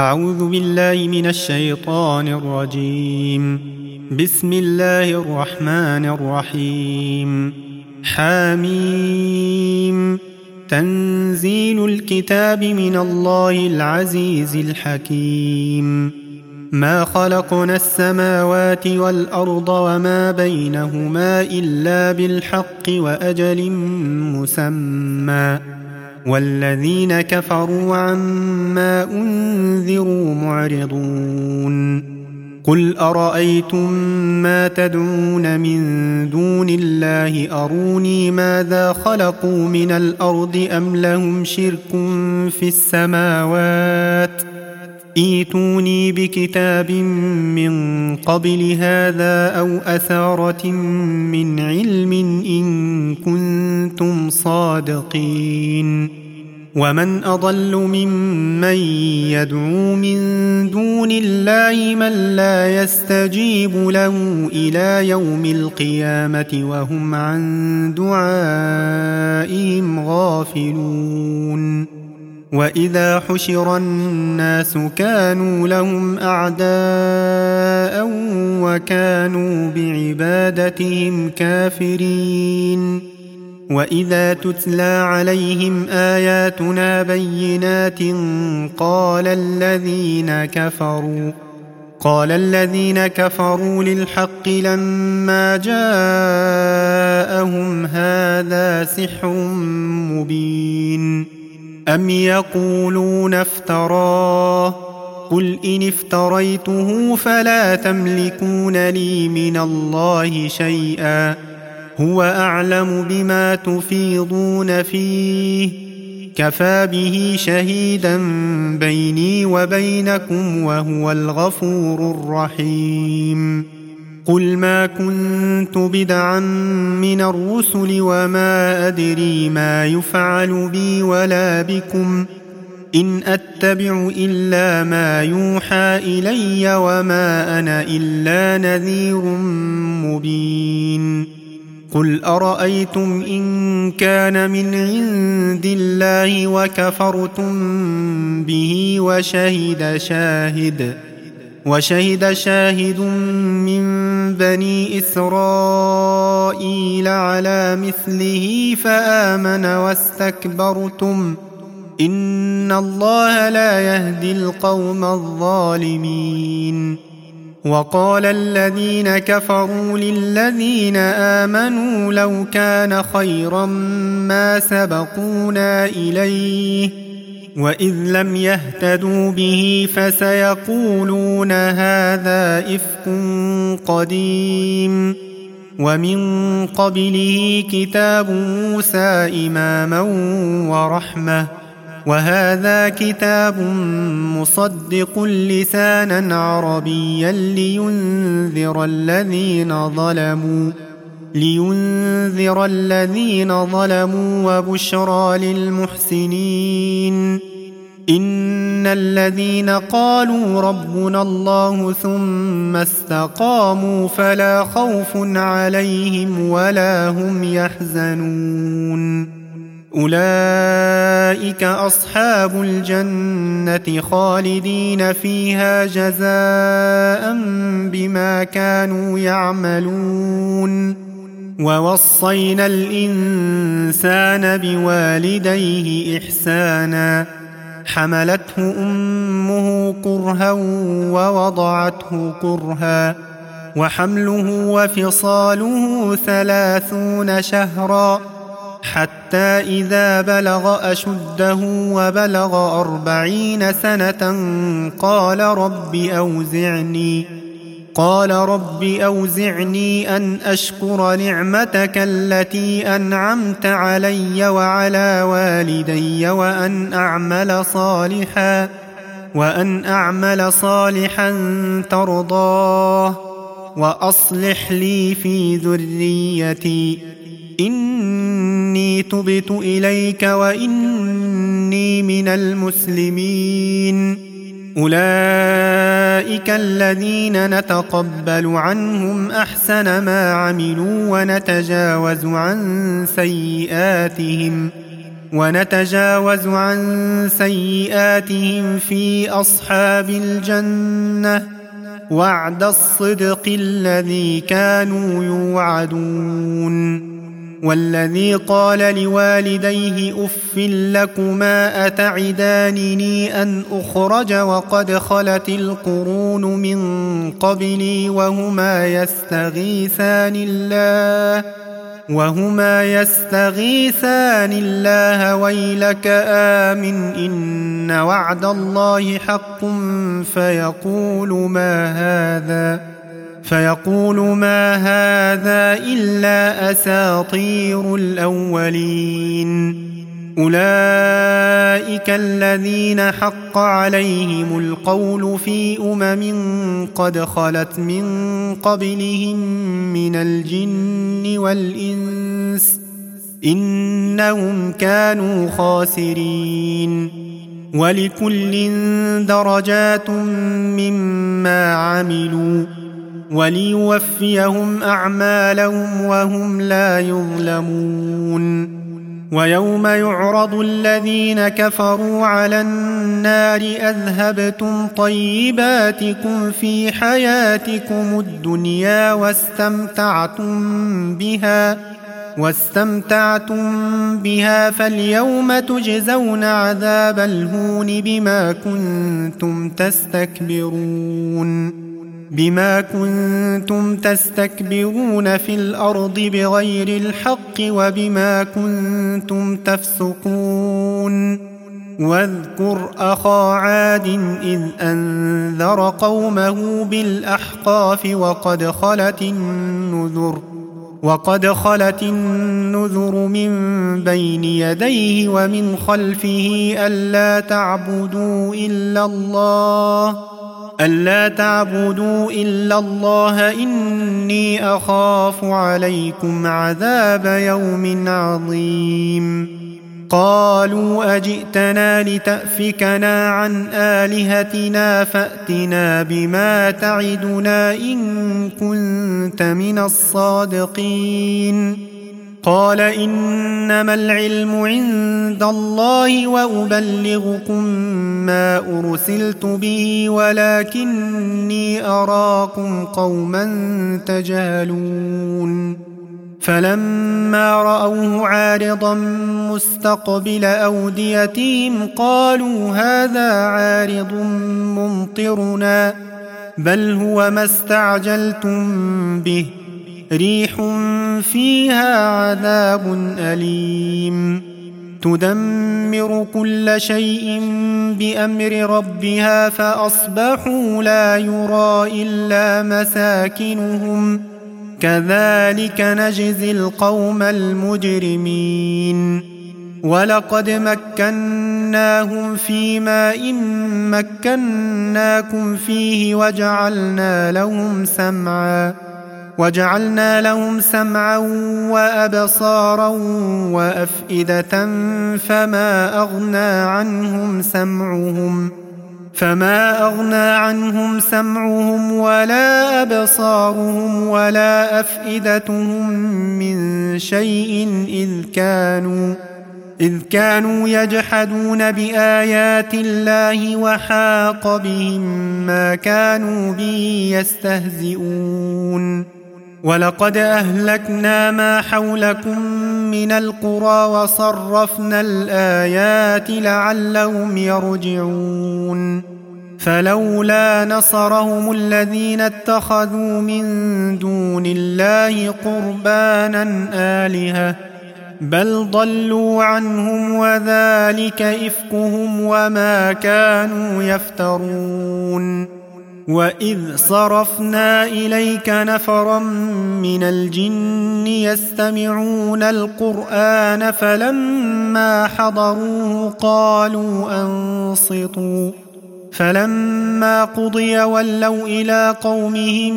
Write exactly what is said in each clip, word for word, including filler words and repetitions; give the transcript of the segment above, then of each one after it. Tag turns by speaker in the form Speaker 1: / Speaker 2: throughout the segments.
Speaker 1: أعوذ بالله من الشيطان الرجيم. بسم الله الرحمن الرحيم. حاميم. تنزيل الكتاب من الله العزيز الحكيم. ما خلقنا السماوات والأرض وما بينهما إلا بالحق وأجل مسمى، والذين كفروا عما أنذروا معرضون. قل أرأيتم ما تدعون من دون الله أروني ماذا خلقوا من الأرض أم لهم شرك في السماوات؟ ائتوني بكتاب من قبل هذا أو أثارة من علم إن كنتم صادقين. ومن أضل ممن يدعو من دون الله من لا يستجيب له إلى يوم القيامة وهم عن دعائهم غافلون. وإذا حشر الناس كانوا لهم أعداء وكانوا بعبادتهم كافرين. وإذا تتلى عليهم آياتنا بينات قال الذين كفروا قال الذين كفروا للحق لما جاءهم هذا سحر مبين. أم يقولون افتراه؟ قل إن افتريته فلا تملكون لي من الله شيئا، هو أعلم بما تفيضون فيه، كفى به شهيدا بيني وبينكم وهو الغفور الرحيم. قل ما كنت بدعا من الرسل وما أدري ما يفعل بي ولا بكم، إن أتبع إلا ما يوحى إلي وما أنا إلا نذير مبين. قل أرأيتم إن كان من عند الله وكفرتم به وشهد شاهد وشهد شاهد من بني إسرائيل على مثله فآمن واستكبرتم إن الله لا يهدي القوم الظالمين. وقال الذين كفروا للذين آمنوا لو كان خيرا ما سبقونا إليه، وإذ لم يهتدوا به فسيقولون هذا إفك قديم. ومن قبله كتاب موسى إماما ورحمة، وهذا كتاب مصدق لسانا عربيا لينذر الذين ظلموا لينذر الذين ظلموا وبشرى للمحسنين. إن الذين قالوا ربنا الله ثم استقاموا فلا خوف عليهم ولا هم يحزنون. أولئك أصحاب الجنة خالدين فيها جزاء بما كانوا يعملون. ووصينا الإنسان بوالديه إحسانا، حملته أمه كرها ووضعته كرها، وحمله وفصاله ثلاثون شهرا، حتى إذا بلغ أشده وبلغ أربعين سنة قال رب أوزعني قال رب أوزعني أن أشكر نعمتك التي أنعمت علي وعلى والدي وأن أعمل صالحا وأن أعمل صالحا ترضاه وأصلح لي في ذريتي إني تبت إليك وإني من المسلمين. أولئك الذين نتقبل عنهم أحسن ما عملوا ونتجاوز عن سيئاتهم ونتجاوز عن سيئاتهم في أصحاب الجنة وعد الصدق الذي كانوا يوعدون. والذي قال لوالديه أف لكما أتعدانني أن أخرج وقد خلت القرون من قبلي وهما يستغيثان الله وهما يستغيثان الله ويلك آمن إن وعد الله حق فيقول ما هذا فيقول ما هذا إلا أساطير الأولين. أولئك الذين حق عليهم القول في أمم قد خلت من قبلهم من الجن والإنس إنهم كانوا خاسرين. ولكل درجات مما عملوا وليوفيهم أعمالهم وهم لا يظلمون. ويوم يعرض الذين كفروا على النار أذهبتم طيباتكم في حياتكم الدنيا واستمتعتم بها واستمتعتم بها فاليوم تجزون عذاب الهون بما كنتم تستكبرون بما كنتم تستكبرون في الأرض بغير الحق وبما كنتم تفسقون. واذكر أخا عاد إذ أنذر قومه بالأحقاف وقد خلت النذر وقد خلت النذر من بين يديه ومن خلفه ألا تعبدوا إلا الله ألا تعبدوا إلا الله إني أخاف عليكم عذاب يوم عظيم. قالوا أجئتنا لتأفكنا عن آلهتنا فأتنا بما تعدنا إن كنت من الصادقين. قال إنما العلم عند الله وأبلغكم ما أرسلت به ولكني أراكم قوما تجهلون. فلما رأوه عارضا مستقبل أوديتهم قالوا هذا عارض ممطرنا بل هو ما استعجلتم به ريح فيها عذاب أليم تدمر كل شيء بأمر ربها فأصبحوا لا يرى إلا مساكنهم كذلك نجزي القوم المجرمين. ولقد مكناهم في ماء مكناكم فيه وجعلنا لهم سمعا وجعلنا لهم سمعا وأبصارا وأفئدة فما أغنى عنهم سمعهم فما أغنى عنهم سمعهم ولا أبصارهم ولا أفئدتهم من شيء إذ كانوا إذ كانوا يجحدون بآيات الله وحاق بهم ما كانوا به يستهزئون. ولقد أهلكنا ما حولكم من القرى وصرفنا الآيات لعلهم يرجعون. فلولا نصرهم الذين اتخذوا من دون الله قربانا آلهة بل ضلوا عنهم وذلك إفكهم وما كانوا يفترون. وإذ صرفنا إليك نفرا من الجن يستمعون القرآن فلما حضروه قالوا أنصتوا فلما قضي ولوا إلى قومهم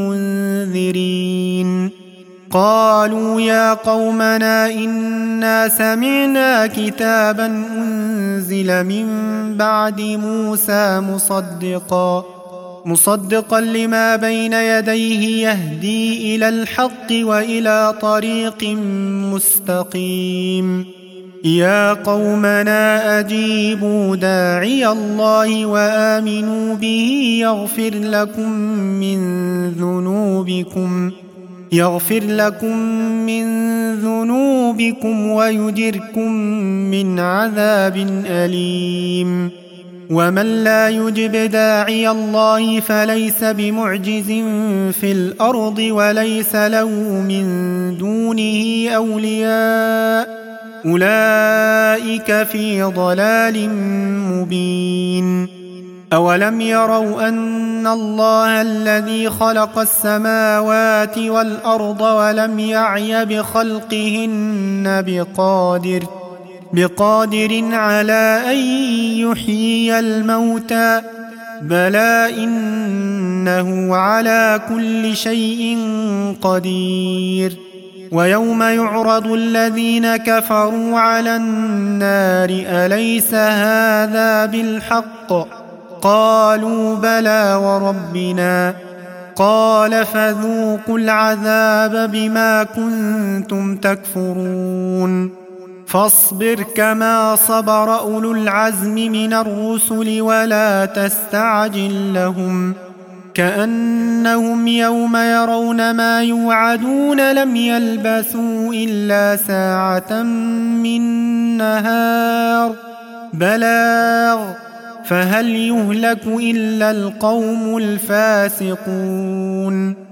Speaker 1: منذرين. قالوا يا قومنا إنا سمعنا كتابا أنزل من بعد موسى مصدقا مصدقا لما بين يديه يهدي إلى الحق وإلى طريق مستقيم يا قومنا أجيبوا داعي الله وآمنوا به يغفر لكم من ذنوبكم يغفر لكم من ذنوبكم ويجركم من عذاب أليم. ومن لا يجب داعي الله فليس بمعجز في الأرض وليس له من دونه أولياء أولئك في ضلال مبين. أولم يروا أن الله الذي خلق السماوات والأرض ولم يعي بخلقهن بقادر بقادر على أن يحيي الموتى بلى إنه على كل شيء قدير. ويوم يعرض الذين كفروا على النار أليس هذا بالحق قالوا بلى وربنا قال فذوقوا العذاب بما كنتم تكفرون. فاصبر كما صبر أولو العزم من الرسل ولا تستعجل لهم كأنهم يوم يرون ما يوعدون لم يلبثوا إلا ساعة من نهار بلاغ فهل يهلك إلا القوم الفاسقون.